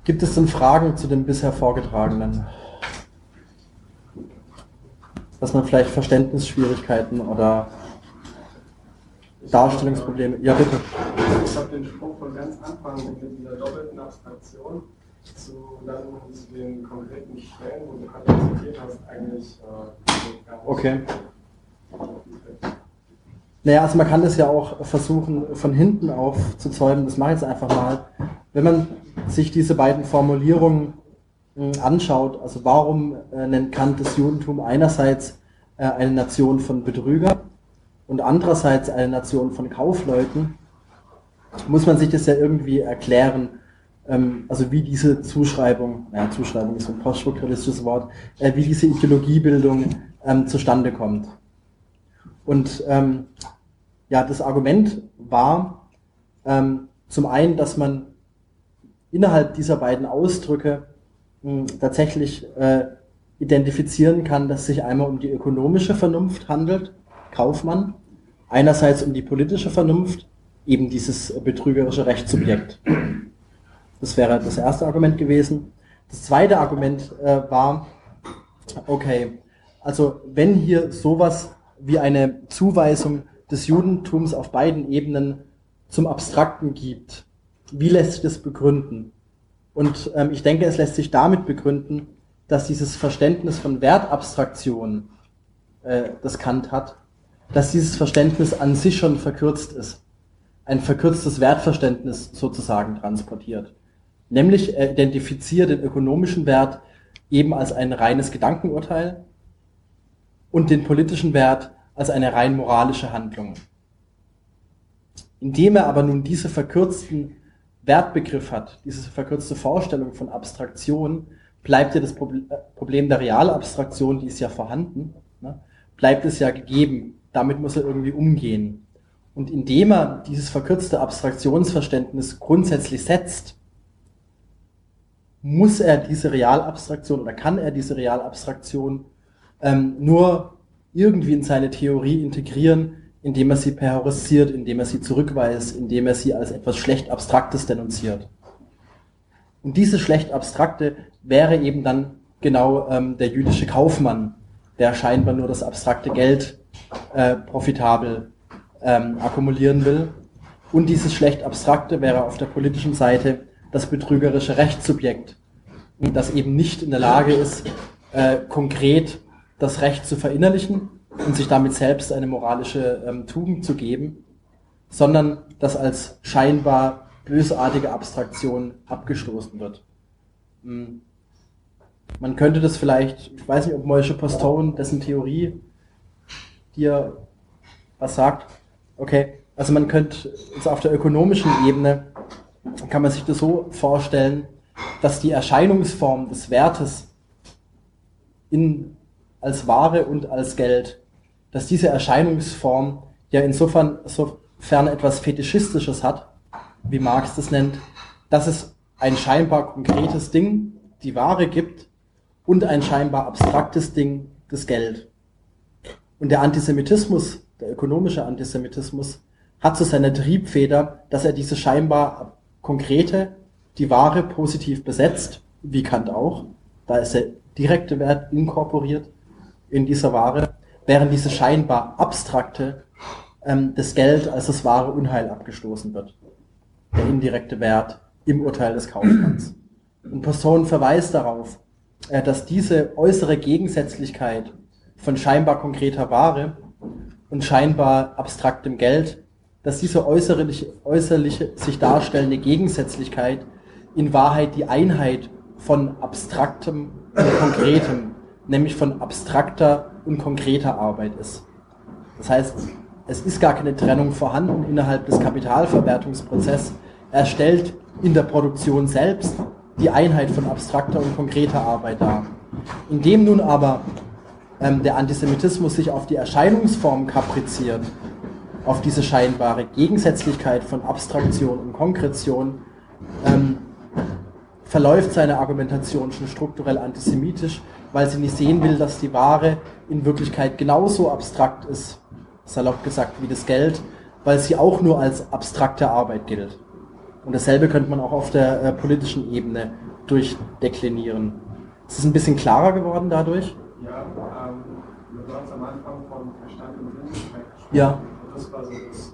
Gibt es denn Fragen zu dem bisher Vorgetragenen? Dass man vielleicht Verständnisschwierigkeiten oder Darstellungsprobleme... Ja, bitte. Ich habe den Spruch von ganz Anfang mit dieser doppelten Abstraktion zu den konkreten Stellen, wo du gerade zitiert hast, eigentlich okay. Naja, also man kann das ja auch versuchen, von hinten aufzuzäumen. Das mache ich jetzt einfach mal. Wenn man sich diese beiden Formulierungen anschaut, also warum nennt Kant das Judentum einerseits eine Nation von Betrügern und andererseits eine Nation von Kaufleuten, muss man sich das ja irgendwie erklären, also wie diese Zuschreibung ist so ein poststrukturalistisches Wort, wie diese Ideologiebildung zustande kommt. Und das Argument war zum einen, dass man innerhalb dieser beiden Ausdrücke tatsächlich identifizieren kann, dass es sich einmal um die ökonomische Vernunft handelt, Kaufmann, einerseits um die politische Vernunft, eben dieses betrügerische Rechtssubjekt. Das wäre das erste Argument gewesen. Das zweite Argument war, okay, also wenn hier sowas wie eine Zuweisung des Judentums auf beiden Ebenen zum Abstrakten gibt, wie lässt sich das begründen? Und ich denke, es lässt sich damit begründen, dass dieses Verständnis von Wertabstraktion, das Kant hat, dass dieses Verständnis an sich schon verkürzt ist. Ein verkürztes Wertverständnis sozusagen transportiert. Nämlich er identifiziert den ökonomischen Wert eben als ein reines Gedankenurteil und den politischen Wert als eine rein moralische Handlung. Indem er aber nun diese verkürzten Wertbegriff hat, diese verkürzte Vorstellung von Abstraktion, bleibt ja das Problem der Realabstraktion, die ist ja vorhanden, ne, bleibt es ja gegeben. Damit muss er irgendwie umgehen. Und indem er dieses verkürzte Abstraktionsverständnis grundsätzlich setzt, muss er diese Realabstraktion oder kann er diese Realabstraktion nur irgendwie in seine Theorie integrieren, indem er sie perhorisiert, indem er sie zurückweist, indem er sie als etwas schlecht Abstraktes denunziert. Und dieses schlecht Abstrakte wäre eben dann genau der jüdische Kaufmann, der scheinbar nur das abstrakte Geld profitabel akkumulieren will. Und dieses schlecht Abstrakte wäre auf der politischen Seite das betrügerische Rechtssubjekt, das eben nicht in der Lage ist, konkret das Recht zu verinnerlichen und sich damit selbst eine moralische Tugend zu geben, sondern das als scheinbar bösartige Abstraktion abgestoßen wird. Man könnte das vielleicht, ich weiß nicht, ob Moshe Postone, dessen Theorie dir was sagt. Okay, also man könnte jetzt auf der ökonomischen Ebene, kann man sich das so vorstellen, dass die Erscheinungsform des Wertes als Ware und als Geld, dass diese Erscheinungsform ja insofern etwas Fetischistisches hat, wie Marx das nennt, dass es ein scheinbar konkretes Ding, die Ware gibt, und ein scheinbar abstraktes Ding, das Geld. Und der Antisemitismus, der ökonomische Antisemitismus, hat so seine Triebfeder, dass er diese scheinbar konkrete, die Ware positiv besetzt, wie Kant auch, da ist der direkte Wert inkorporiert in dieser Ware, während diese scheinbar abstrakte das Geld als das wahre Unheil abgestoßen wird. Der indirekte Wert im Urteil des Kaufmanns. Und Postone verweist darauf, dass diese äußere Gegensätzlichkeit von scheinbar konkreter Ware und scheinbar abstraktem Geld, dass diese äußerliche sich darstellende Gegensätzlichkeit in Wahrheit die Einheit von Abstraktem und Konkretem, nämlich von abstrakter und konkreter Arbeit ist. Das heißt, es ist gar keine Trennung vorhanden innerhalb des Kapitalverwertungsprozesses. Er stellt in der Produktion selbst die Einheit von abstrakter und konkreter Arbeit dar. Indem nun aber der Antisemitismus sich auf die Erscheinungsform kapriziert, auf diese scheinbare Gegensätzlichkeit von Abstraktion und Konkretion, verläuft seine Argumentation schon strukturell antisemitisch, weil sie nicht sehen will, dass die Ware in Wirklichkeit genauso abstrakt ist, salopp gesagt, wie das Geld, weil sie auch nur als abstrakte Arbeit gilt. Und dasselbe könnte man auch auf der politischen Ebene durchdeklinieren. Ist es ein bisschen klarer geworden dadurch? Ja, du hast am Anfang von Verstand und Sinnlichkeit gesprochen. Ja. Das war so das, was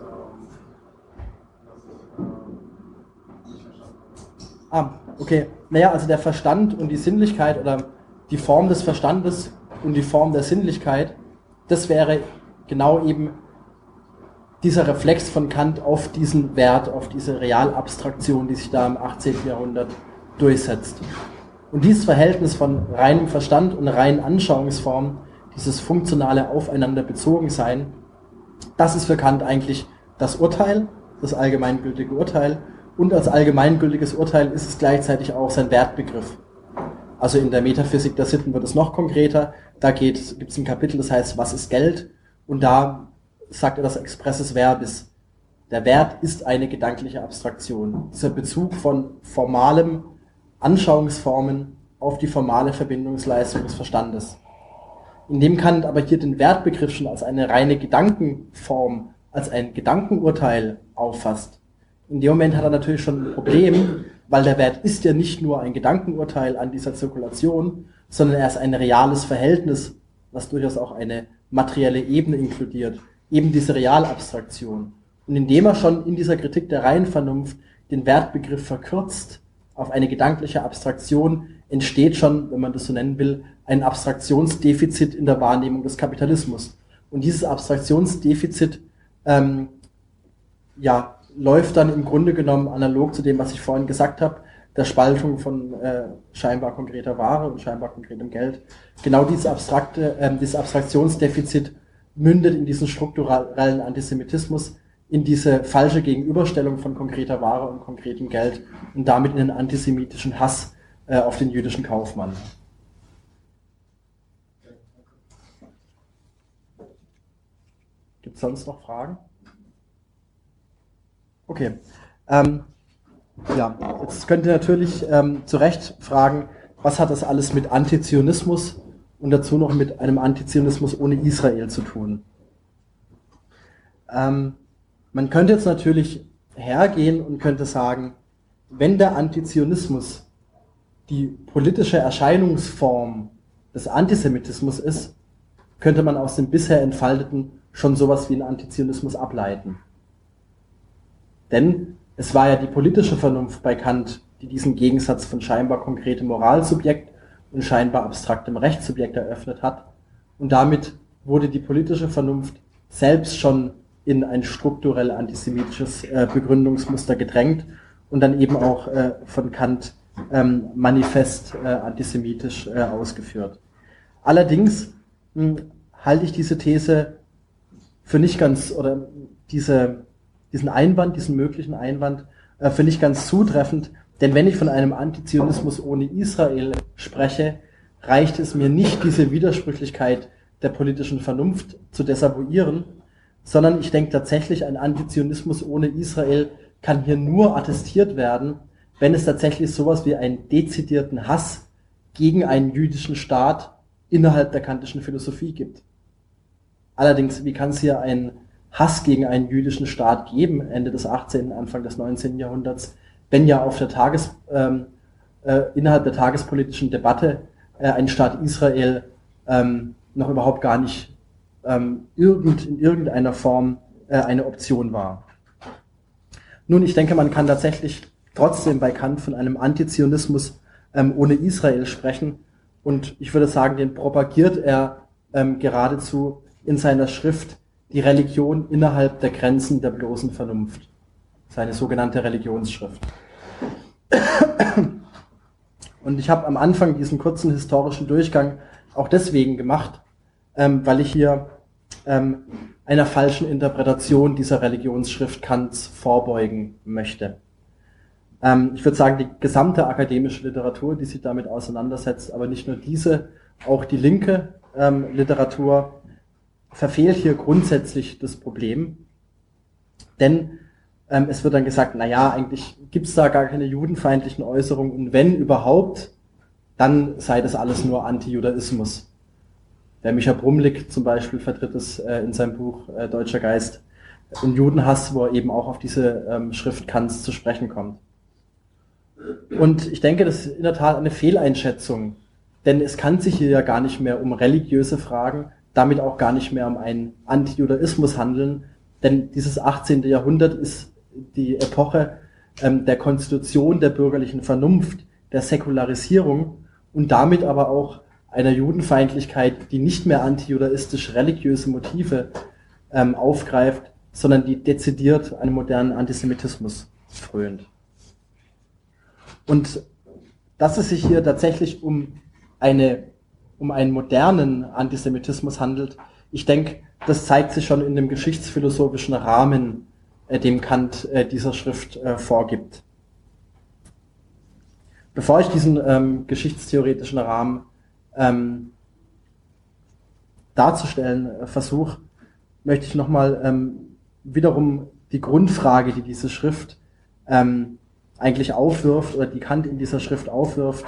ich nicht verstanden habe. Okay. Naja, also der Verstand und die Sinnlichkeit oder die Form des Verstandes und die Form der Sinnlichkeit, das wäre genau eben dieser Reflex von Kant auf diesen Wert, auf diese Realabstraktion, die sich da im 18. Jahrhundert durchsetzt. Und dieses Verhältnis von reinem Verstand und reinen Anschauungsformen, dieses funktionale Aufeinander-Bezogensein, das ist für Kant eigentlich das Urteil, das allgemeingültige Urteil. Und als allgemeingültiges Urteil ist es gleichzeitig auch sein Wertbegriff. Also in der Metaphysik der Sitten wird es noch konkreter. Da gibt es ein Kapitel, das heißt, was ist Geld? Und da sagt er das Expresses Verbis. Der Wert ist eine gedankliche Abstraktion. Dieser Bezug von formalem Anschauungsformen auf die formale Verbindungsleistung des Verstandes. Indem Kant aber hier den Wertbegriff schon als eine reine Gedankenform, als ein Gedankenurteil auffasst, in dem Moment hat er natürlich schon ein Problem, weil der Wert ist ja nicht nur ein Gedankenurteil an dieser Zirkulation, sondern er ist ein reales Verhältnis, was durchaus auch eine materielle Ebene inkludiert, eben diese Realabstraktion. Und indem er schon in dieser Kritik der reinen Vernunft den Wertbegriff verkürzt auf eine gedankliche Abstraktion, entsteht schon, wenn man das so nennen will, ein Abstraktionsdefizit in der Wahrnehmung des Kapitalismus. Und dieses Abstraktionsdefizit läuft dann im Grunde genommen analog zu dem, was ich vorhin gesagt habe, der Spaltung von scheinbar konkreter Ware und scheinbar konkretem Geld. Genau dieses Abstraktionsdefizit mündet in diesen strukturellen Antisemitismus, in diese falsche Gegenüberstellung von konkreter Ware und konkretem Geld und damit in den antisemitischen Hass auf den jüdischen Kaufmann. Gibt es sonst noch Fragen? Okay. Jetzt könnt ihr natürlich zu Recht fragen, was hat das alles mit Antizionismus und dazu noch mit einem Antizionismus ohne Israel zu tun? Man könnte jetzt natürlich hergehen und könnte sagen, wenn der Antizionismus die politische Erscheinungsform des Antisemitismus ist, könnte man aus dem bisher Entfalteten schon sowas wie einen Antizionismus ableiten. Denn es war ja die politische Vernunft bei Kant, die diesen Gegensatz von scheinbar konkretem Moralsubjekt und scheinbar abstraktem Rechtssubjekt eröffnet hat. Und damit wurde die politische Vernunft selbst schon in ein strukturell antisemitisches Begründungsmuster gedrängt und dann eben auch von Kant manifest antisemitisch ausgeführt. Allerdings halte ich diese These für nicht ganz, oder diesen möglichen Einwand, für nicht ganz zutreffend, denn wenn ich von einem Antizionismus ohne Israel spreche, reicht es mir nicht, diese Widersprüchlichkeit der politischen Vernunft zu desavouieren, sondern ich denke tatsächlich, ein Antizionismus ohne Israel kann hier nur attestiert werden, wenn es tatsächlich sowas wie einen dezidierten Hass gegen einen jüdischen Staat innerhalb der kantischen Philosophie gibt. Allerdings, wie kann es hier einen Hass gegen einen jüdischen Staat geben, Ende des 18., Anfang des 19. Jahrhunderts, wenn ja auf der innerhalb der tagespolitischen Debatte ein Staat Israel noch überhaupt gar nicht in irgendeiner Form eine Option war. Nun, ich denke, man kann tatsächlich trotzdem bei Kant von einem Antizionismus ohne Israel sprechen, und ich würde sagen, den propagiert er geradezu in seiner Schrift Die Religion innerhalb der Grenzen der bloßen Vernunft, seine sogenannte Religionsschrift. Und ich habe am Anfang diesen kurzen historischen Durchgang auch deswegen gemacht, weil ich hier einer falschen Interpretation dieser Religionsschrift Kants vorbeugen möchte. Ich würde sagen, die gesamte akademische Literatur, die sich damit auseinandersetzt, aber nicht nur diese, auch die linke Literatur, verfehlt hier grundsätzlich das Problem. Denn es wird dann gesagt, naja, eigentlich gibt es da gar keine judenfeindlichen Äußerungen, und wenn überhaupt, dann sei das alles nur Antijudaismus. Der Micha Brumlik zum Beispiel vertritt es in seinem Buch Deutscher Geist und Judenhass, wo er eben auch auf diese Schrift Kants zu sprechen kommt. Und ich denke, das ist in der Tat eine Fehleinschätzung, denn es kann sich hier ja gar nicht mehr um religiöse Fragen, damit auch gar nicht mehr um einen Antijudaismus handeln, denn dieses 18. Jahrhundert ist die Epoche der Konstitution der bürgerlichen Vernunft, der Säkularisierung und damit aber auch einer Judenfeindlichkeit, die nicht mehr antijudaistisch-religiöse Motive aufgreift, sondern die dezidiert einem modernen Antisemitismus frönt. Und dass es sich hier tatsächlich um einen modernen Antisemitismus handelt, ich denke, das zeigt sich schon in dem geschichtsphilosophischen Rahmen, dem Kant dieser Schrift vorgibt. Bevor ich diesen geschichtstheoretischen Rahmen darzustellen versuche, möchte ich nochmal wiederum die Grundfrage, die diese Schrift eigentlich aufwirft, oder die Kant in dieser Schrift aufwirft,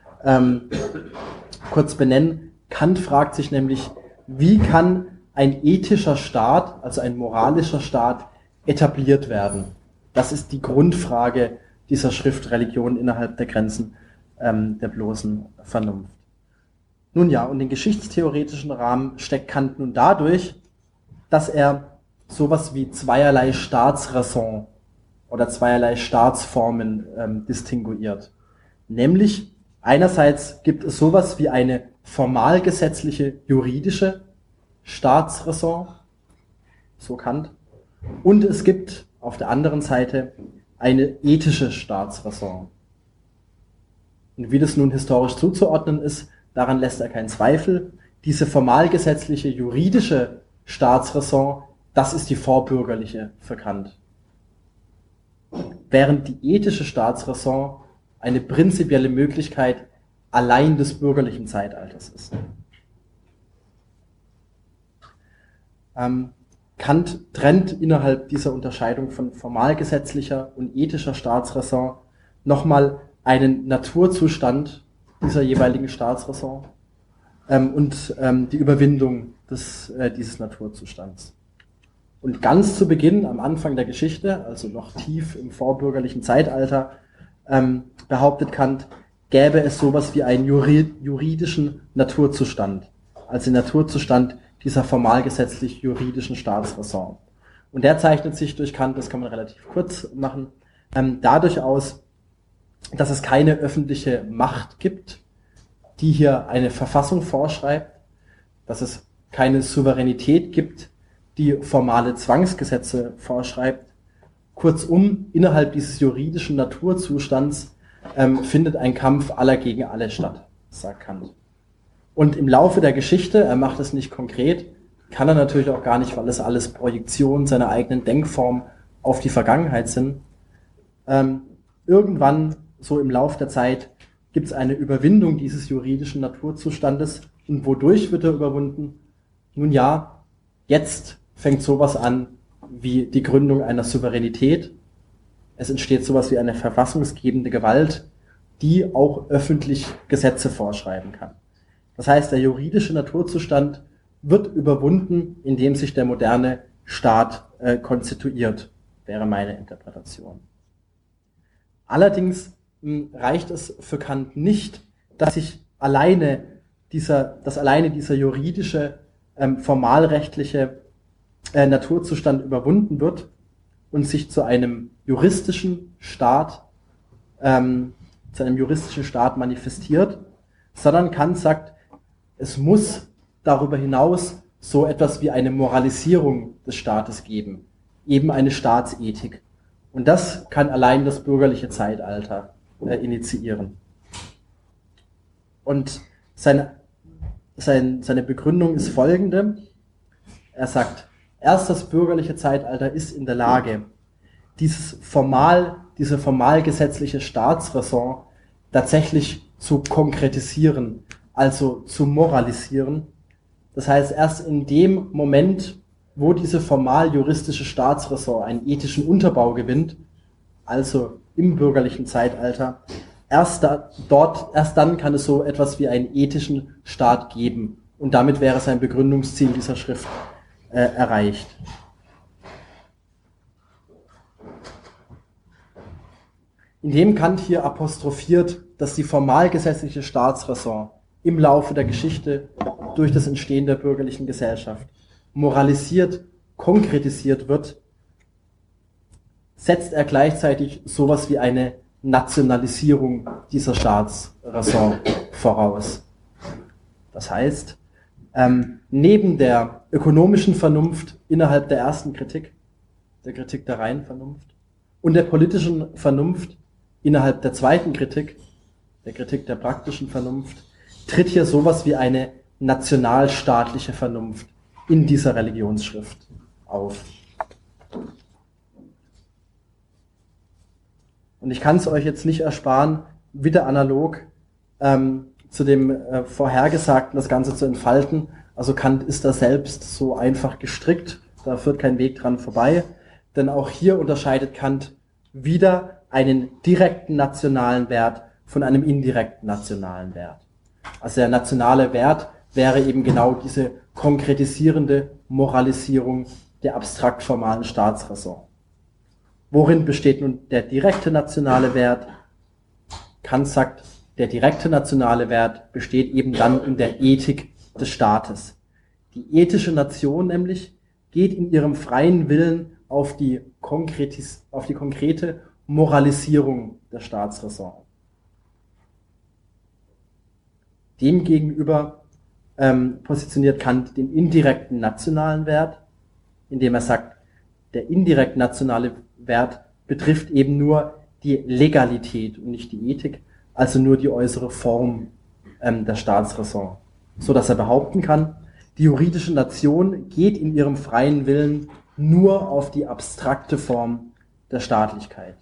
kurz benennen. Kant fragt sich nämlich, wie kann ein ethischer Staat, also ein moralischer Staat, etabliert werden? Das ist die Grundfrage dieser Schrift Religion innerhalb der Grenzen der bloßen Vernunft. Nun ja, und den geschichtstheoretischen Rahmen steckt Kant nun dadurch, dass er sowas wie zweierlei Staatsräson oder zweierlei Staatsformen distinguiert. Nämlich einerseits gibt es sowas wie eine formalgesetzliche juridische Staatsräson, so Kant, und es gibt auf der anderen Seite eine ethische Staatsräson. Und wie das nun historisch zuzuordnen ist, daran lässt er keinen Zweifel. Diese formalgesetzliche juridische Staatsräson, das ist die vorbürgerliche für Kant. Während die ethische Staatsräson eine prinzipielle Möglichkeit allein des bürgerlichen Zeitalters ist. Kant trennt innerhalb dieser Unterscheidung von formalgesetzlicher und ethischer Staatsräson nochmal einen Naturzustand dieser jeweiligen Staatsräson und die Überwindung dieses Naturzustands. Und ganz zu Beginn, am Anfang der Geschichte, also noch tief im vorbürgerlichen Zeitalter, behauptet Kant, gäbe es sowas wie einen juridischen Naturzustand, also den Naturzustand dieser formalgesetzlich juridischen Staatsräson. Und der zeichnet sich durch Kant, das kann man relativ kurz machen, dadurch aus, dass es keine öffentliche Macht gibt, die hier eine Verfassung vorschreibt, dass es keine Souveränität gibt, die formale Zwangsgesetze vorschreibt. Kurzum, innerhalb dieses juridischen Naturzustands findet ein Kampf aller gegen alle statt, sagt Kant. Und im Laufe der Geschichte, er macht es nicht konkret, kann er natürlich auch gar nicht, weil es alles Projektionen seiner eigenen Denkform auf die Vergangenheit sind. Irgendwann, so im Lauf der Zeit, gibt es eine Überwindung dieses juridischen Naturzustandes. Und wodurch wird er überwunden? Nun ja, jetzt fängt sowas an wie die Gründung einer Souveränität. Es entsteht sowas wie eine verfassungsgebende Gewalt, die auch öffentlich Gesetze vorschreiben kann. Das heißt, der juridische Naturzustand wird überwunden, indem sich der moderne Staat konstituiert, wäre meine Interpretation. Allerdings reicht es für Kant nicht, dass sich alleine dieser juridische, formalrechtliche Naturzustand überwunden wird und sich zu einem juristischen Staat manifestiert, sondern Kant sagt, es muss darüber hinaus so etwas wie eine Moralisierung des Staates geben, eben eine Staatsethik. Und das kann allein das bürgerliche Zeitalter initiieren. Und seine Begründung ist folgende. Er sagt, erst das bürgerliche Zeitalter ist in der Lage, diese formalgesetzliche Staatsräson tatsächlich zu konkretisieren, also zu moralisieren. Das heißt, erst in dem Moment, wo diese formal-juristische Staatsräson einen ethischen Unterbau gewinnt, also im bürgerlichen Zeitalter, erst dann kann es so etwas wie einen ethischen Staat geben. Und damit wäre sein Begründungsziel dieser Schrift erreicht. indem Kant hier apostrophiert, dass die formalgesetzliche Staatsräson im Laufe der Geschichte durch das Entstehen der bürgerlichen Gesellschaft moralisiert, konkretisiert wird, setzt er gleichzeitig sowas wie eine Nationalisierung dieser Staatsräson voraus. Das heißt, neben der ökonomischen Vernunft innerhalb der ersten Kritik, der Kritik der reinen Vernunft, und der politischen Vernunft innerhalb der zweiten Kritik, der Kritik der praktischen Vernunft, tritt hier sowas wie eine nationalstaatliche Vernunft in dieser Religionsschrift auf. Und ich kann es euch jetzt nicht ersparen, wieder analog zu dem Vorhergesagten das Ganze zu entfalten. Also Kant ist da selbst so einfach gestrickt, da führt kein Weg dran vorbei, denn auch hier unterscheidet Kant wieder einen direkten nationalen Wert von einem indirekten nationalen Wert. Also der nationale Wert wäre eben genau diese konkretisierende Moralisierung der abstrakt formalen Staatsräson. Worin besteht nun der direkte nationale Wert? Kant sagt, der direkte nationale Wert besteht eben dann in der Ethik des Staates. Die ethische Nation nämlich geht in ihrem freien Willen auf die konkrete Moralisierung der Staatsräson. Demgegenüber positioniert Kant den indirekten nationalen Wert, indem er sagt, der indirekt nationale Wert betrifft eben nur die Legalität und nicht die Ethik, also nur die äußere Form der Staatsräson, so dass er behaupten kann, die juridische Nation geht in ihrem freien Willen nur auf die abstrakte Form der Staatlichkeit.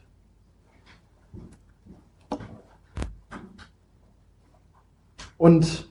Und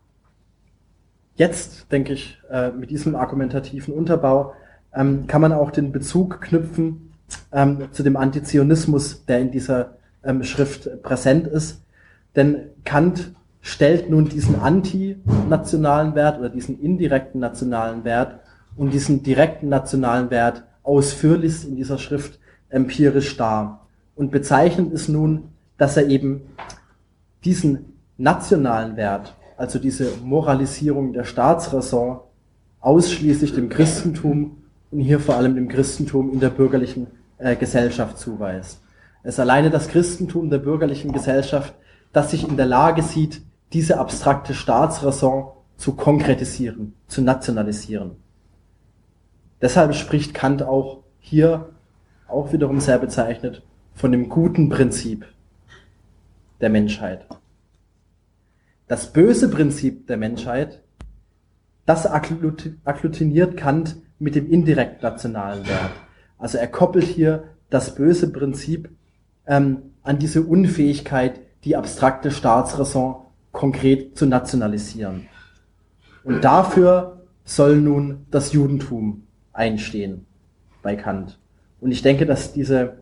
jetzt, denke ich, mit diesem argumentativen Unterbau kann man auch den Bezug knüpfen zu dem Antizionismus, der in dieser Schrift präsent ist. Denn Kant stellt nun diesen antinationalen Wert oder diesen indirekten nationalen Wert und diesen direkten nationalen Wert ausführlichst in dieser Schrift empirisch dar. Und bezeichnend ist nun, dass er eben diesen nationalen Wert, also diese Moralisierung der Staatsräson, ausschließlich dem Christentum und hier vor allem dem Christentum in der bürgerlichen Gesellschaft zuweist. Es ist alleine das Christentum der bürgerlichen Gesellschaft, das sich in der Lage sieht, diese abstrakte Staatsräson zu konkretisieren, zu nationalisieren. Deshalb spricht Kant auch hier, auch wiederum sehr bezeichnet, von dem guten Prinzip der Menschheit. Das böse Prinzip der Menschheit, das agglutiniert Kant mit dem indirekt nationalen Wert. Also er koppelt hier das böse Prinzip an diese Unfähigkeit, die abstrakte Staatsräson konkret zu nationalisieren. Und dafür soll nun das Judentum einstehen bei Kant. Und ich denke, dass diese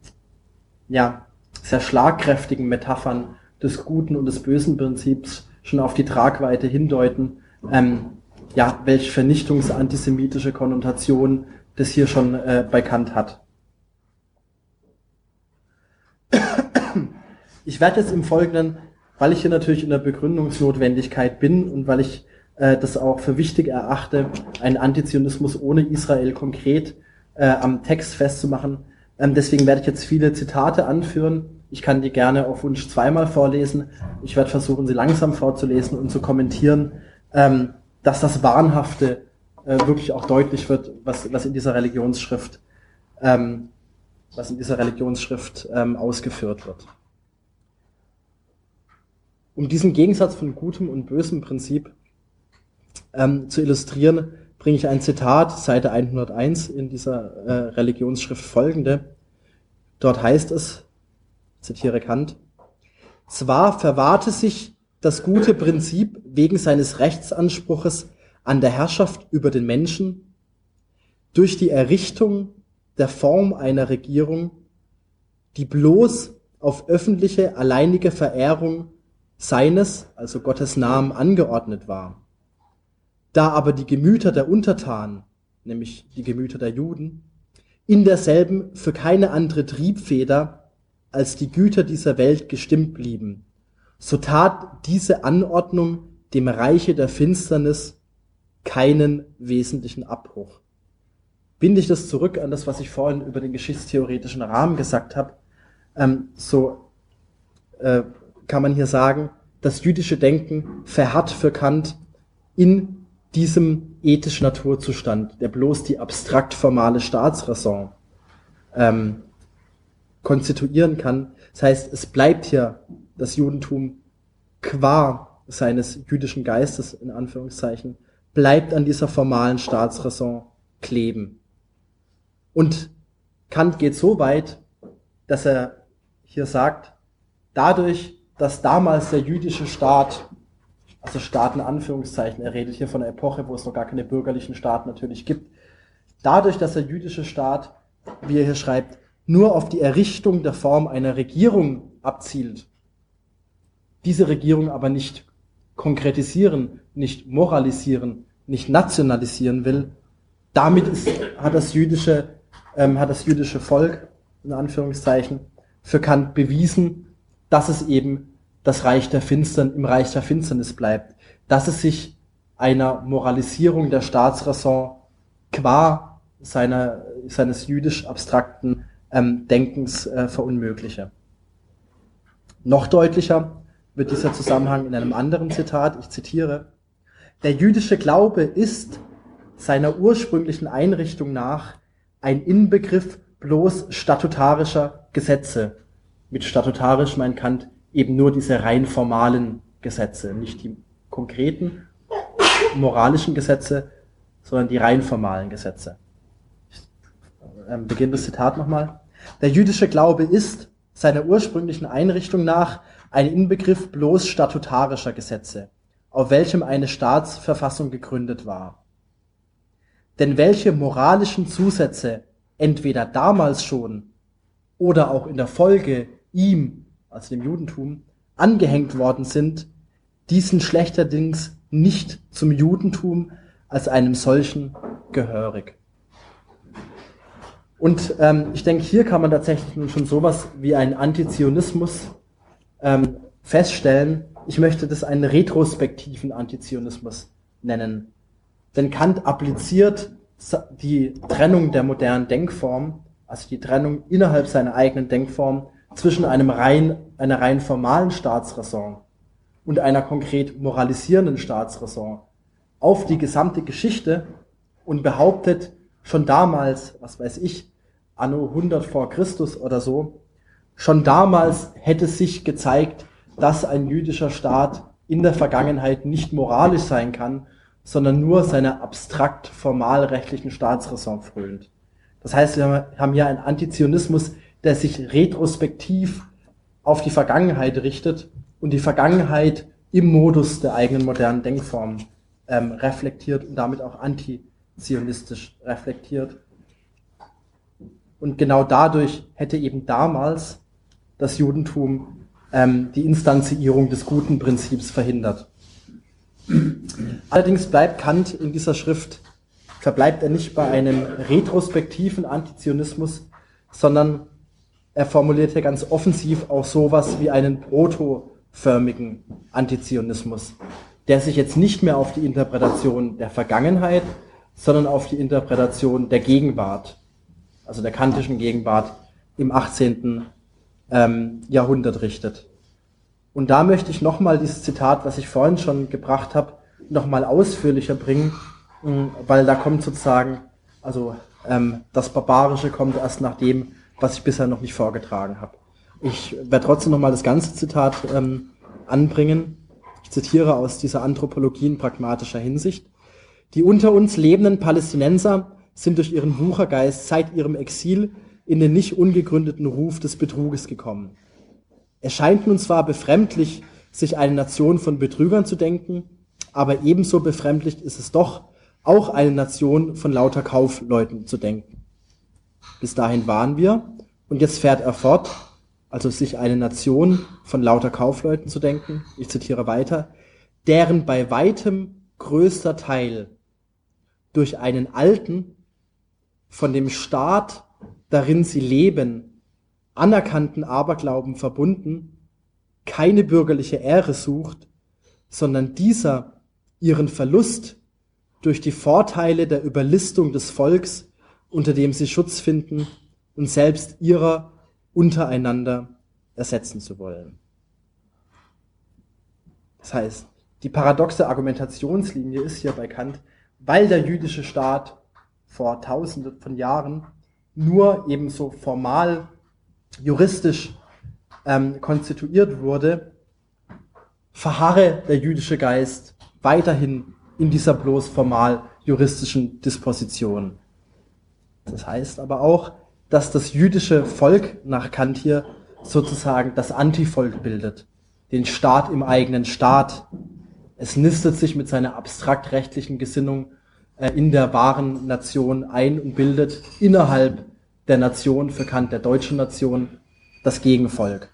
sehr schlagkräftigen Metaphern des guten und des bösen Prinzips schon auf die Tragweite hindeuten, welche vernichtungsantisemitische Konnotation das hier schon bei Kant hat. Ich werde jetzt im Folgenden, weil ich hier natürlich in der Begründungsnotwendigkeit bin und weil ich das auch für wichtig erachte, einen Antizionismus ohne Israel konkret am Text festzumachen, deswegen werde ich jetzt viele Zitate anführen. Ich kann die gerne auf Wunsch zweimal vorlesen. Ich werde versuchen, sie langsam vorzulesen und zu kommentieren, dass das Wahnhafte wirklich auch deutlich wird, was in dieser Religionsschrift ausgeführt wird. Um diesen Gegensatz von gutem und bösem Prinzip zu illustrieren, bringe ich ein Zitat, Seite 101 in dieser Religionsschrift folgende. Dort heißt es, zitiere Kant, zwar verwahrte sich das gute Prinzip wegen seines Rechtsanspruches an der Herrschaft über den Menschen durch die Errichtung der Form einer Regierung, die bloß auf öffentliche alleinige Verehrung seines, also Gottes Namen, angeordnet war. Da aber die Gemüter der Untertanen, nämlich die Gemüter der Juden, in derselben für keine andere Triebfeder als die Güter dieser Welt gestimmt blieben, so tat diese Anordnung dem Reiche der Finsternis keinen wesentlichen Abbruch. Binde ich das zurück an das, was ich vorhin über den geschichtstheoretischen Rahmen gesagt habe, kann man hier sagen, das jüdische Denken verharrt für Kant in diesem ethischen Naturzustand, der bloß die abstrakt formale Staatsräson konstituieren kann. Das heißt, es bleibt hier das Judentum qua seines jüdischen Geistes, in Anführungszeichen, bleibt an dieser formalen Staatsräson kleben. Und Kant geht so weit, dass er hier sagt, dadurch, dass damals der jüdische Staat, also Staat in Anführungszeichen, er redet hier von einer Epoche, wo es noch gar keine bürgerlichen Staaten natürlich gibt, dadurch, dass der jüdische Staat, wie er hier schreibt, nur auf die Errichtung der Form einer Regierung abzielt, diese Regierung aber nicht konkretisieren, nicht moralisieren, nicht nationalisieren will, damit hat das jüdische Volk, in Anführungszeichen, für Kant bewiesen, dass es eben im Reich der Finsternis bleibt, dass es sich einer Moralisierung der Staatsräson qua seines jüdisch abstrakten Denkens verunmögliche. Noch deutlicher wird dieser Zusammenhang in einem anderen Zitat, ich zitiere: Der jüdische Glaube ist seiner ursprünglichen Einrichtung nach ein Inbegriff bloß statutarischer Gesetze. Mit statutarisch meint Kant eben nur diese rein formalen Gesetze, nicht die konkreten moralischen Gesetze, sondern die rein formalen Gesetze. Ich beginne das Zitat nochmal. Der jüdische Glaube ist seiner ursprünglichen Einrichtung nach ein Inbegriff bloß statutarischer Gesetze, auf welchem eine Staatsverfassung gegründet war. Denn welche moralischen Zusätze entweder damals schon oder auch in der Folge ihm, also dem Judentum, angehängt worden sind, die sind schlechterdings nicht zum Judentum als einem solchen gehörig. Und ich denke, hier kann man tatsächlich nun schon sowas wie einen Antizionismus feststellen. Ich möchte das einen retrospektiven Antizionismus nennen. Denn Kant appliziert die Trennung der modernen Denkform, also die Trennung innerhalb seiner eigenen Denkform zwischen einer rein formalen Staatsräson und einer konkret moralisierenden Staatsräson auf die gesamte Geschichte und behauptet schon damals, was weiß ich, anno 100 vor Christus oder so, schon damals hätte sich gezeigt, dass ein jüdischer Staat in der Vergangenheit nicht moralisch sein kann, sondern nur seiner abstrakt formalrechtlichen Staatsräson frönt. Das heißt, wir haben hier einen Antizionismus, der sich retrospektiv auf die Vergangenheit richtet und die Vergangenheit im Modus der eigenen modernen Denkform reflektiert und damit auch antizionistisch reflektiert. Und genau dadurch hätte eben damals das Judentum die Instanzierung des guten Prinzips verhindert. Allerdings bleibt Kant in dieser Schrift, verbleibt er nicht bei einem retrospektiven Antizionismus, sondern er formuliert hier ganz offensiv auch sowas wie einen protoförmigen Antizionismus, der sich jetzt nicht mehr auf die Interpretation der Vergangenheit, sondern auf die Interpretation der Gegenwart, also der kantischen Gegenwart im 18. Jahrhundert richtet. Und da möchte ich nochmal dieses Zitat, was ich vorhin schon gebracht habe, nochmal ausführlicher bringen, weil da kommt sozusagen, also das Barbarische kommt erst nach dem, was ich bisher noch nicht vorgetragen habe. Ich werde trotzdem nochmal das ganze Zitat anbringen. Ich zitiere aus dieser Anthropologie in pragmatischer Hinsicht. Die unter uns lebenden Palästinenser sind durch ihren Wuchergeist seit ihrem Exil in den nicht ungegründeten Ruf des Betruges gekommen. Es scheint nun zwar befremdlich, sich eine Nation von Betrügern zu denken, aber ebenso befremdlich ist es doch, auch eine Nation von lauter Kaufleuten zu denken. Bis dahin waren wir, und jetzt fährt er fort, also sich eine Nation von lauter Kaufleuten zu denken, ich zitiere weiter, deren bei weitem größter Teil durch einen alten, von dem Staat, darin sie leben, anerkannten Aberglauben verbunden, keine bürgerliche Ehre sucht, sondern dieser ihren Verlust durch die Vorteile der Überlistung des Volks, unter dem sie Schutz finden, und selbst ihrer untereinander ersetzen zu wollen. Das heißt, die paradoxe Argumentationslinie ist hier bei Kant, weil der jüdische Staat vor Tausenden von Jahren nur ebenso formal juristisch konstituiert wurde, verharre der jüdische Geist weiterhin in dieser bloß formal juristischen Disposition. Das heißt aber auch, dass das jüdische Volk nach Kant hier sozusagen das Antivolk bildet, den Staat im eigenen Staat. Es nistet sich mit seiner abstrakt-rechtlichen Gesinnung in der wahren Nation ein und bildet innerhalb der Nation, für Kant der deutschen Nation, das Gegenvolk.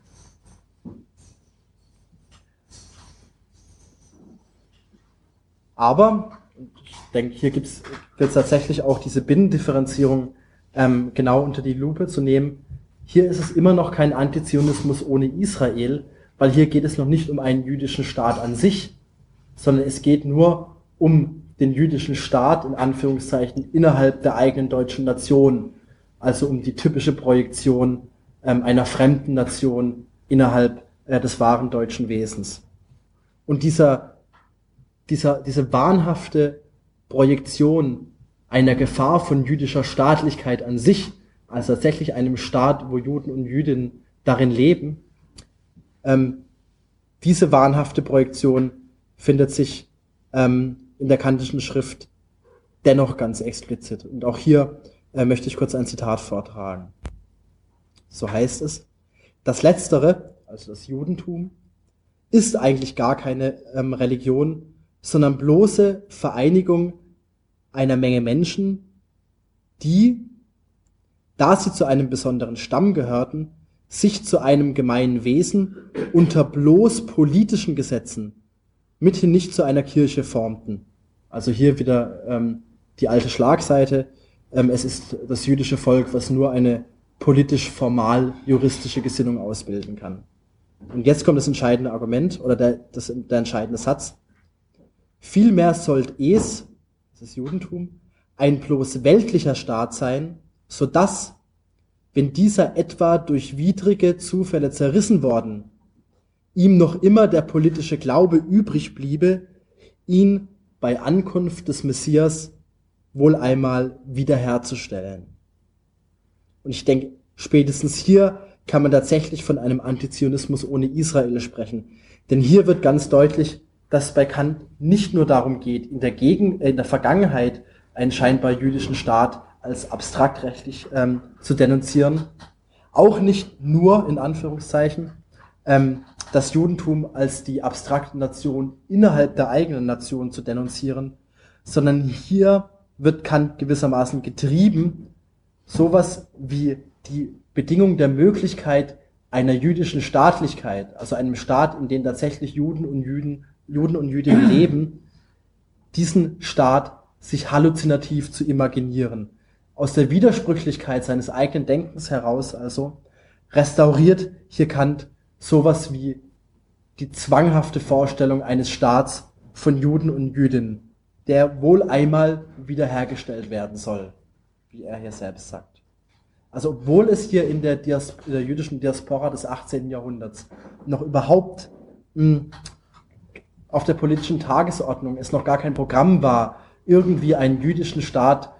Aber, ich denke, hier gilt es tatsächlich auch diese Binnendifferenzierung genau unter die Lupe zu nehmen. Hier ist es immer noch kein Antizionismus ohne Israel, weil hier geht es noch nicht um einen jüdischen Staat an sich, sondern es geht nur um den jüdischen Staat, in Anführungszeichen, innerhalb der eigenen deutschen Nation, also um die typische Projektion einer fremden Nation innerhalb des wahren deutschen Wesens. Und diese wahnhafte Projektion einer Gefahr von jüdischer Staatlichkeit an sich, also tatsächlich einem Staat, wo Juden und Jüdinnen darin leben, diese wahnhafte Projektion findet sich in der kantischen Schrift dennoch ganz explizit. Und auch hier möchte ich kurz ein Zitat vortragen. So heißt es: Das Letztere, also das Judentum, ist eigentlich gar keine Religion, sondern bloße Vereinigung einer Menge Menschen, die, da sie zu einem besonderen Stamm gehörten, sich zu einem gemeinen Wesen unter bloß politischen Gesetzen mithin nicht zu einer Kirche formten. Also hier wieder die alte Schlagseite. Es ist das jüdische Volk, was nur eine politisch-formal-juristische Gesinnung ausbilden kann. Und jetzt kommt das entscheidende Argument oder der entscheidende Satz. Vielmehr sollt es, das Judentum, ein bloß weltlicher Staat sein, so dass, wenn dieser etwa durch widrige Zufälle zerrissen worden, ihm noch immer der politische Glaube übrig bliebe, ihn bei Ankunft des Messias wohl einmal wiederherzustellen. Und ich denke, spätestens hier kann man tatsächlich von einem Antizionismus ohne Israel sprechen. Denn hier wird ganz deutlich, dass es bei Kant nicht nur darum geht, in der Vergangenheit einen scheinbar jüdischen Staat als abstraktrechtlich zu denunzieren, auch nicht nur, in Anführungszeichen, das Judentum als die abstrakte Nation innerhalb der eigenen Nation zu denunzieren, sondern hier wird Kant gewissermaßen getrieben, sowas wie die Bedingung der Möglichkeit einer jüdischen Staatlichkeit, also einem Staat, in dem tatsächlich Juden und Jüdinnen leben, diesen Staat sich halluzinativ zu imaginieren. Aus der Widersprüchlichkeit seines eigenen Denkens heraus also restauriert hier Kant sowas wie die zwanghafte Vorstellung eines Staats von Juden und Jüdinnen, der wohl einmal wiederhergestellt werden soll, wie er hier selbst sagt. Also obwohl es hier in der jüdischen Diaspora des 18. Jahrhunderts noch überhaupt auf der politischen Tagesordnung es noch gar kein Programm war, irgendwie einen jüdischen Staat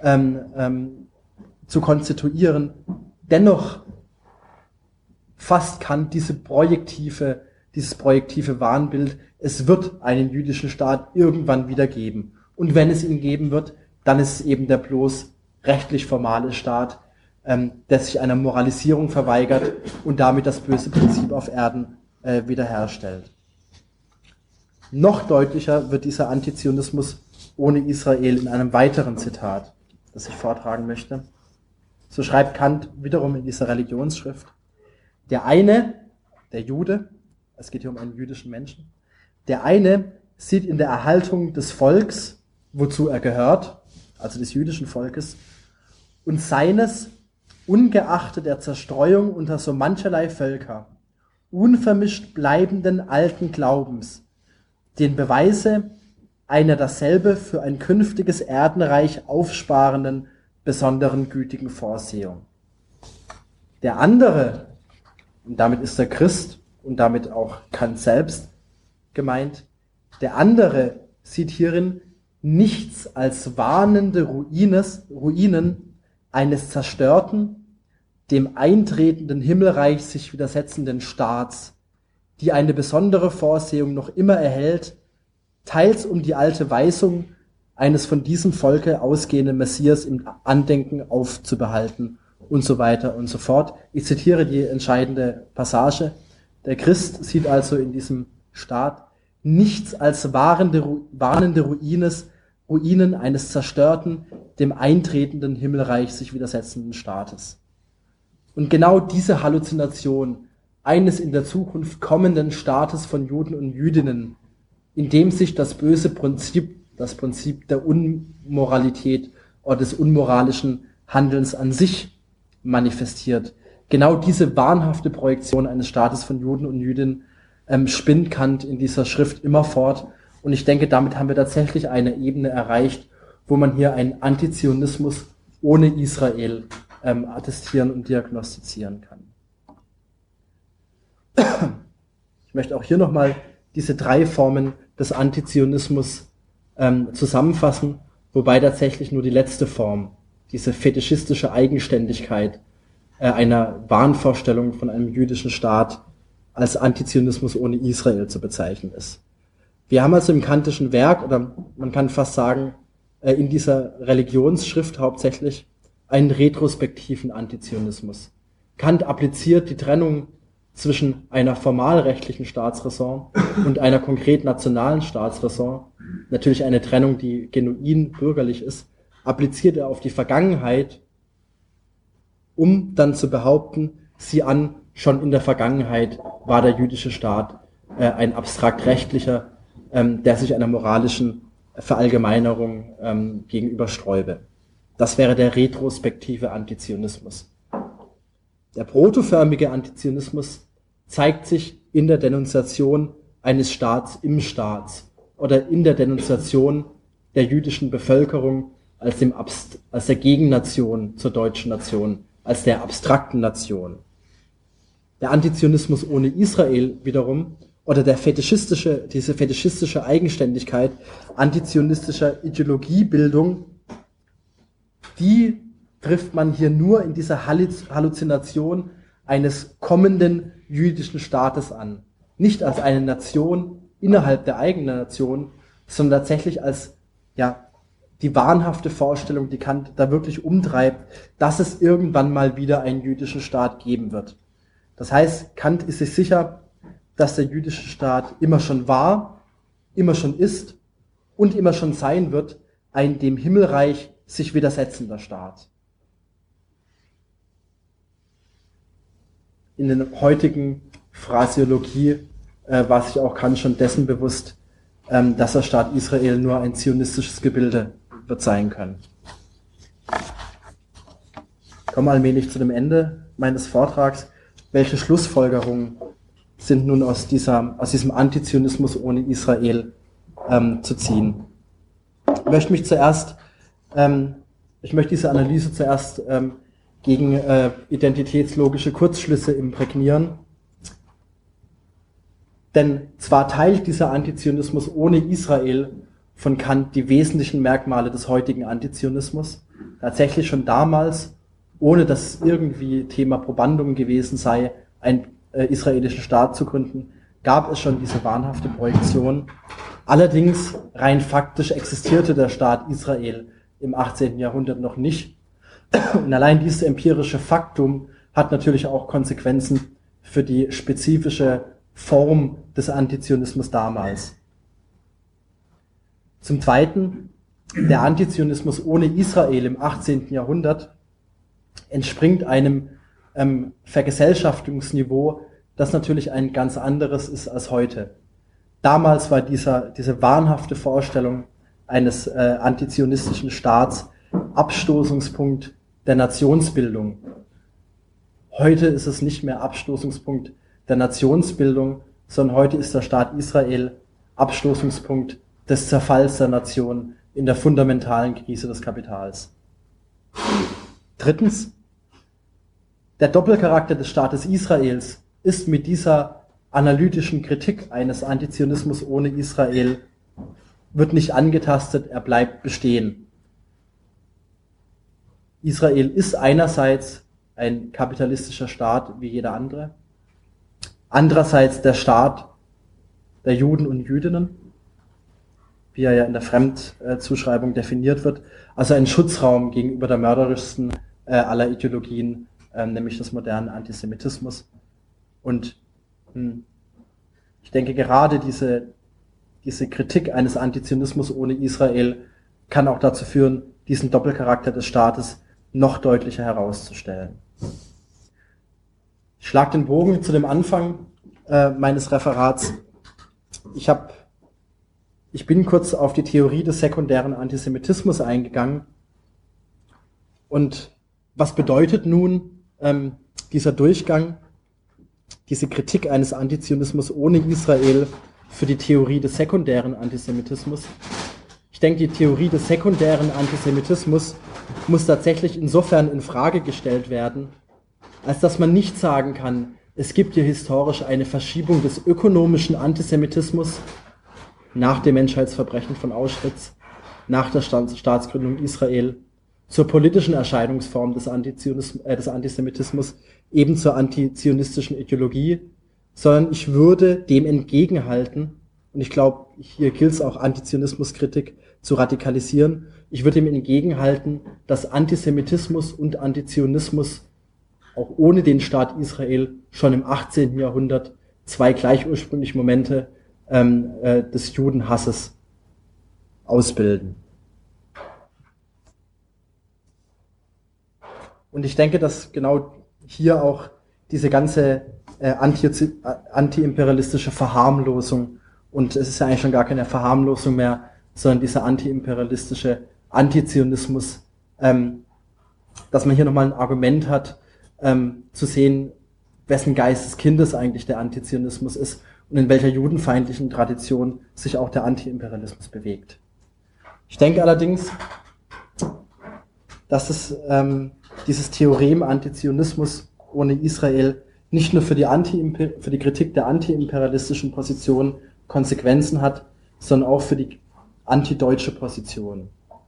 zu konstituieren, dennoch fasst Kant dieses projektive Wahnbild, es wird einen jüdischen Staat irgendwann wieder geben. Und wenn es ihn geben wird, dann ist es eben der bloß rechtlich formale Staat, der sich einer Moralisierung verweigert und damit das böse Prinzip auf Erden wiederherstellt. Noch deutlicher wird dieser Antizionismus ohne Israel in einem weiteren Zitat, das ich vortragen möchte. So schreibt Kant wiederum in dieser Religionsschrift: Der eine, der Jude, es geht hier um einen jüdischen Menschen, der eine sieht in der Erhaltung des Volks, wozu er gehört, also des jüdischen Volkes, und seines ungeachtet der Zerstreuung unter so mancherlei Völker, unvermischt bleibenden alten Glaubens, den Beweise einer dasselbe für ein künftiges Erdenreich aufsparenden, besonderen gütigen Vorsehung. Der andere, und damit ist der Christ und damit auch Kant selbst gemeint, der andere sieht hierin nichts als warnende Ruinen eines zerstörten, dem eintretenden Himmelreich sich widersetzenden Staats, die eine besondere Vorsehung noch immer erhält, teils um die alte Weisung eines von diesem Volke ausgehenden Messias im Andenken aufzubehalten und so weiter und so fort. Ich zitiere die entscheidende Passage. Der Christ sieht also in diesem Staat nichts als warnende Ruinen eines zerstörten, dem eintretenden Himmelreich sich widersetzenden Staates. Und genau diese Halluzination eines in der Zukunft kommenden Staates von Juden und Jüdinnen, in dem sich das böse Prinzip, das Prinzip der Unmoralität oder des unmoralischen Handelns an sich manifestiert. Genau diese wahnhafte Projektion eines Staates von Juden und Jüdinnen spinnt Kant in dieser Schrift immerfort. Und ich denke, damit haben wir tatsächlich eine Ebene erreicht, wo man hier einen Antizionismus ohne Israel attestieren und diagnostizieren kann. Ich möchte auch hier nochmal diese 3 Formen des Antizionismus zusammenfassen, wobei tatsächlich nur die letzte Form, diese fetischistische Eigenständigkeit einer Wahnvorstellung von einem jüdischen Staat als Antizionismus ohne Israel zu bezeichnen ist. Wir haben also im kantischen Werk, oder man kann fast sagen, in dieser Religionsschrift hauptsächlich einen retrospektiven Antizionismus. Kant appliziert die Trennung zwischen einer formalrechtlichen Staatsräson und einer konkret nationalen Staatsräson, natürlich eine Trennung, die genuin bürgerlich ist, appliziert er auf die Vergangenheit, um dann zu behaupten, sieh an, schon in der Vergangenheit war der jüdische Staat ein abstrakt rechtlicher, der sich einer moralischen Verallgemeinerung gegenüber sträube. Das wäre der retrospektive Antizionismus. Der protoförmige Antizionismus zeigt sich in der Denunziation eines Staats im Staat oder in der Denunziation der jüdischen Bevölkerung als der Gegennation zur deutschen Nation, als der abstrakten Nation. Der Antizionismus ohne Israel wiederum, oder diese fetischistische Eigenständigkeit antizionistischer Ideologiebildung, die trifft man hier nur in dieser Halluzination eines kommenden jüdischen Staates an. Nicht als eine Nation innerhalb der eigenen Nation, sondern tatsächlich als die wahnhafte Vorstellung, die Kant da wirklich umtreibt, dass es irgendwann mal wieder einen jüdischen Staat geben wird. Das heißt, Kant ist sich sicher, dass der jüdische Staat immer schon war, immer schon ist und immer schon sein wird, ein dem Himmelreich sich widersetzender Staat. In der heutigen Phraseologie war sich auch Kant schon dessen bewusst, dass der Staat Israel nur ein zionistisches Gebilde wird sein können. Ich komme allmählich zu dem Ende meines Vortrags. Welche Schlussfolgerungen sind nun aus diesem Antizionismus ohne Israel zu ziehen? Ich möchte diese Analyse zuerst gegen identitätslogische Kurzschlüsse imprägnieren. Denn zwar teilt dieser Antizionismus ohne Israel von Kant die wesentlichen Merkmale des heutigen Antizionismus, tatsächlich schon damals, ohne dass es irgendwie Thema Probandum gewesen sei, einen israelischen Staat zu gründen, gab es schon diese wahnhafte Projektion. Allerdings rein faktisch existierte der Staat Israel im 18. Jahrhundert noch nicht. Und allein dieses empirische Faktum hat natürlich auch Konsequenzen für die spezifische Form des Antizionismus damals. Zum Zweiten, der Antizionismus ohne Israel im 18. Jahrhundert entspringt einem Vergesellschaftungsniveau, das natürlich ein ganz anderes ist als heute. Damals war diese wahnhafte Vorstellung eines antizionistischen Staats Abstoßungspunkt der Nationsbildung. Heute ist es nicht mehr Abstoßungspunkt der Nationsbildung, sondern heute ist der Staat Israel Abstoßungspunkt des Zerfalls der Nation in der fundamentalen Krise des Kapitals. Drittens, der Doppelcharakter des Staates Israels ist mit dieser analytischen Kritik eines Antizionismus ohne Israel, wird nicht angetastet, er bleibt bestehen. Israel ist einerseits ein kapitalistischer Staat wie jeder andere, andererseits der Staat der Juden und Jüdinnen, wie er ja in der Fremdzuschreibung definiert wird, also ein Schutzraum gegenüber der mörderischsten aller Ideologien, nämlich des modernen Antisemitismus. Und ich denke, gerade diese Kritik eines Antizionismus ohne Israel kann auch dazu führen, diesen Doppelcharakter des Staates noch deutlicher herauszustellen. Ich schlage den Bogen zu dem Anfang meines Referats. Ich bin kurz auf die Theorie des sekundären Antisemitismus eingegangen. Und was bedeutet nun dieser Durchgang, diese Kritik eines Antizionismus ohne Israel für die Theorie des sekundären Antisemitismus? Ich denke, die Theorie des sekundären Antisemitismus muss tatsächlich insofern in Frage gestellt werden, als dass man nicht sagen kann, es gibt hier historisch eine Verschiebung des ökonomischen Antisemitismus nach dem Menschheitsverbrechen von Auschwitz, nach der Staatsgründung Israel, zur politischen Erscheinungsform des Antisemitismus, eben zur antizionistischen Ideologie, sondern ich würde dem entgegenhalten, und ich glaube, hier gilt es auch, Antizionismuskritik zu radikalisieren, ich würde dem entgegenhalten, dass Antisemitismus und Antizionismus auch ohne den Staat Israel schon im 18. Jahrhundert zwei gleich ursprüngliche Momente des Judenhasses ausbilden. Und ich denke, dass genau hier auch diese ganze antiimperialistische Verharmlosung, und es ist ja eigentlich schon gar keine Verharmlosung mehr, sondern dieser antiimperialistische Antizionismus, dass man hier nochmal ein Argument hat, zu sehen, wessen Geisteskindes eigentlich der Antizionismus ist und in welcher judenfeindlichen Tradition sich auch der Antiimperialismus bewegt. Ich denke allerdings, dass dieses Theorem Antizionismus ohne Israel nicht nur für die Kritik der antiimperialistischen Position Konsequenzen hat, sondern auch für die antideutsche Position.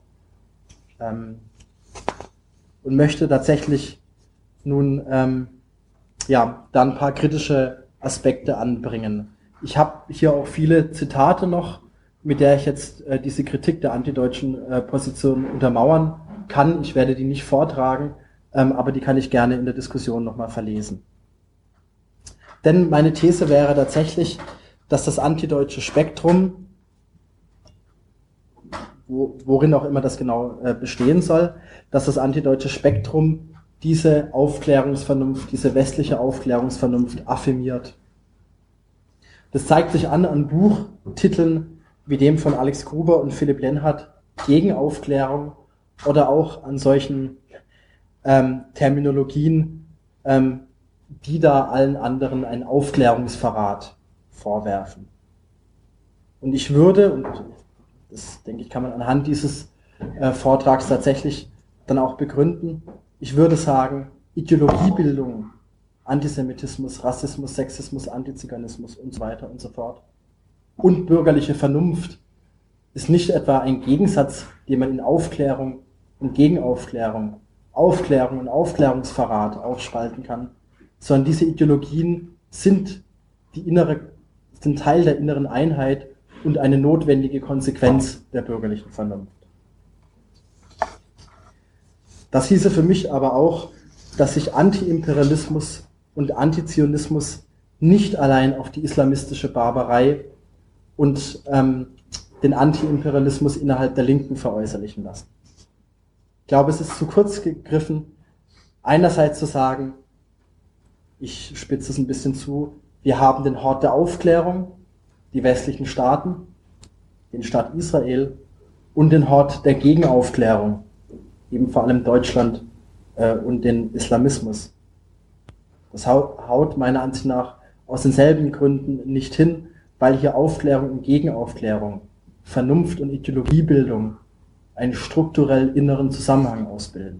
Und möchte tatsächlich nun da ein paar kritische Aspekte anbringen. Ich habe hier auch viele Zitate noch, mit der ich jetzt diese Kritik der antideutschen Position untermauern kann. Ich werde die nicht vortragen, aber die kann ich gerne in der Diskussion nochmal verlesen. Denn meine These wäre tatsächlich, dass das antideutsche Spektrum, worin auch immer das genau bestehen soll, dass das antideutsche Spektrum diese Aufklärungsvernunft, diese westliche Aufklärungsvernunft affirmiert. Das zeigt sich an Buchtiteln wie dem von Alex Gruber und Philipp Lenhardt, gegen Aufklärung, oder auch an solchen Terminologien, die da allen anderen einen Aufklärungsverrat vorwerfen. Und ich würde, und das denke ich, kann man anhand dieses Vortrags tatsächlich dann auch begründen, ich würde sagen, Ideologiebildung, Antisemitismus, Rassismus, Sexismus, Antiziganismus und so weiter und so fort und bürgerliche Vernunft ist nicht etwa ein Gegensatz, den man in Aufklärung und Gegenaufklärung, Aufklärung und Aufklärungsverrat aufspalten kann, sondern diese Ideologien sind Teil der inneren Einheit und eine notwendige Konsequenz der bürgerlichen Vernunft. Das hieße für mich aber auch, dass sich Antiimperialismus und Antizionismus nicht allein auf die islamistische Barbarei und den Antiimperialismus innerhalb der Linken veräußerlichen lassen. Ich glaube, es ist zu kurz gegriffen, einerseits zu sagen, ich spitze es ein bisschen zu, wir haben den Hort der Aufklärung, die westlichen Staaten, den Staat Israel und den Hort der Gegenaufklärung, eben vor allem Deutschland und den Islamismus. Das haut meiner Ansicht nach aus denselben Gründen nicht hin, weil hier Aufklärung und Gegenaufklärung, Vernunft und Ideologiebildung einen strukturell inneren Zusammenhang ausbilden.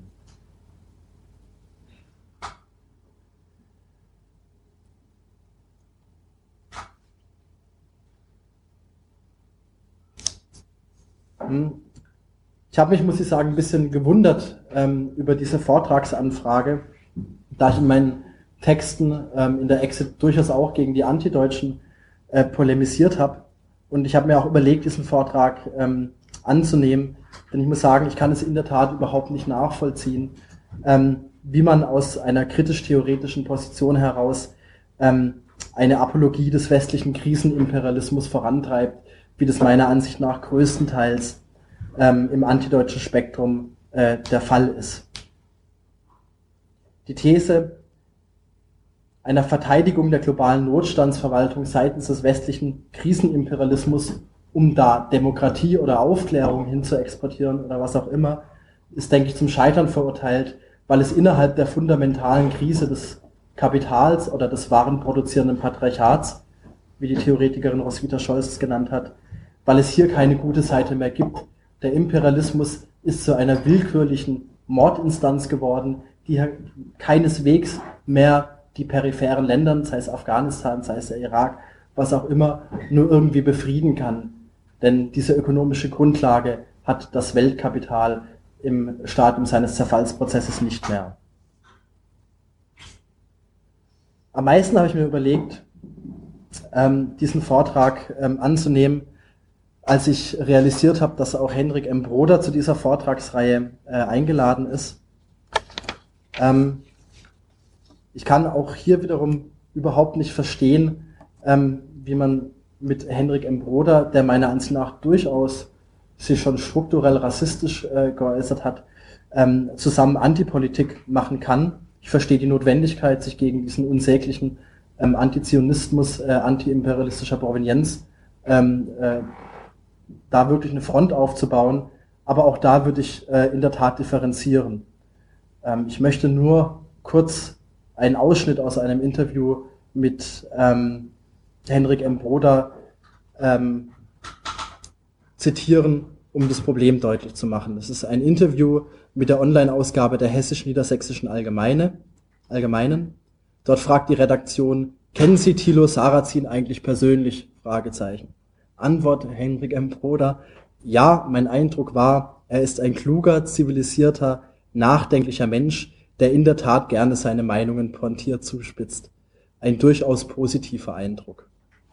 Ich habe mich, muss ich sagen, ein bisschen gewundert über diese Vortragsanfrage, da ich in meinen Texten in der Exit durchaus auch gegen die Antideutschen polemisiert habe. Und ich habe mir auch überlegt, diesen Vortrag anzunehmen, denn ich muss sagen, ich kann es in der Tat überhaupt nicht nachvollziehen, wie man aus einer kritisch-theoretischen Position heraus eine Apologie des westlichen Krisenimperialismus vorantreibt, wie das meiner Ansicht nach größtenteils im antideutschen Spektrum der Fall ist. Die These einer Verteidigung der globalen Notstandsverwaltung seitens des westlichen Krisenimperialismus, um da Demokratie oder Aufklärung hin zu exportieren oder was auch immer, ist, denke ich, zum Scheitern verurteilt, weil es innerhalb der fundamentalen Krise des Kapitals oder des warenproduzierenden Patriarchats, wie die Theoretikerin Roswitha Scholz es genannt hat, weil es hier keine gute Seite mehr gibt. Der Imperialismus ist zu einer willkürlichen Mordinstanz geworden, die keineswegs mehr die peripheren Länder, sei es Afghanistan, sei es der Irak, was auch immer, nur irgendwie befrieden kann. Denn diese ökonomische Grundlage hat das Weltkapital im Stadium seines Zerfallsprozesses nicht mehr. Am meisten habe ich mir überlegt, diesen Vortrag anzunehmen, als ich realisiert habe, dass auch Hendrik M. Broder zu dieser Vortragsreihe eingeladen ist. Ich kann auch hier wiederum überhaupt nicht verstehen, wie man mit Hendrik M. Broder, der meiner Ansicht nach durchaus sich schon strukturell rassistisch geäußert hat, zusammen Antipolitik machen kann. Ich verstehe die Notwendigkeit, sich gegen diesen unsäglichen Antizionismus, antiimperialistischer Provenienz da wirklich eine Front aufzubauen, aber auch da würde ich in der Tat differenzieren. Ich möchte nur kurz einen Ausschnitt aus einem Interview mit Hendrik M. Broder zitieren, um das Problem deutlich zu machen. Das ist ein Interview mit der Online-Ausgabe der Hessisch-Niedersächsischen Allgemeinen. Dort fragt die Redaktion, kennen Sie Thilo Sarrazin eigentlich persönlich? Fragezeichen. Antwort Hendrik M. Broder, ja, mein Eindruck war, er ist ein kluger, zivilisierter, nachdenklicher Mensch, der in der Tat gerne seine Meinungen pointiert zuspitzt. Ein durchaus positiver Eindruck.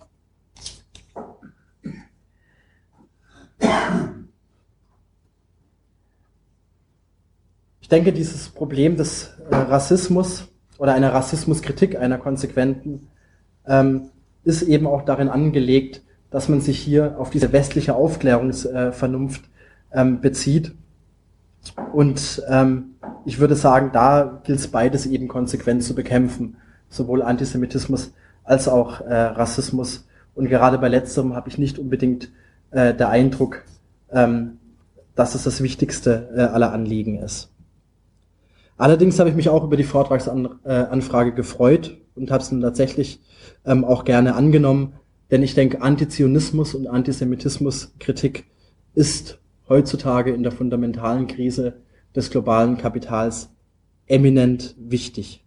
Ich denke, dieses Problem des Rassismus oder einer Rassismuskritik, einer konsequenten, ist eben auch darin angelegt, dass man sich hier auf diese westliche Aufklärungsvernunft bezieht. Und ich würde sagen, da gilt es beides eben konsequent zu bekämpfen, sowohl Antisemitismus als auch Rassismus. Und gerade bei letzterem habe ich nicht unbedingt der Eindruck, dass es das wichtigste aller Anliegen ist. Allerdings habe ich mich auch über die Vortragsanfrage gefreut und habe es dann tatsächlich auch gerne angenommen, denn ich denke, Antizionismus und Antisemitismuskritik ist heutzutage in der fundamentalen Krise des globalen Kapitals eminent wichtig.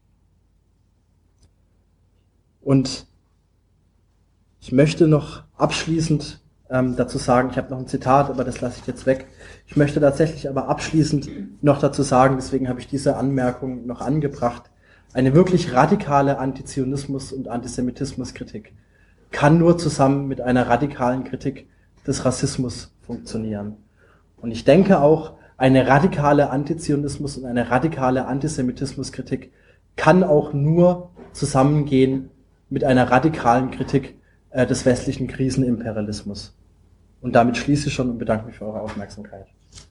Und ich möchte noch abschließend dazu sagen, ich habe noch ein Zitat, aber das lasse ich jetzt weg. Ich möchte tatsächlich aber abschließend noch dazu sagen, deswegen habe ich diese Anmerkung noch angebracht, eine wirklich radikale Antizionismus- und Antisemitismuskritik kann nur zusammen mit einer radikalen Kritik des Rassismus funktionieren. Und ich denke auch, eine radikale Antizionismus- und eine radikale Antisemitismuskritik kann auch nur zusammengehen mit einer radikalen Kritik des westlichen Krisenimperialismus. Und damit schließe ich schon und bedanke mich für eure Aufmerksamkeit.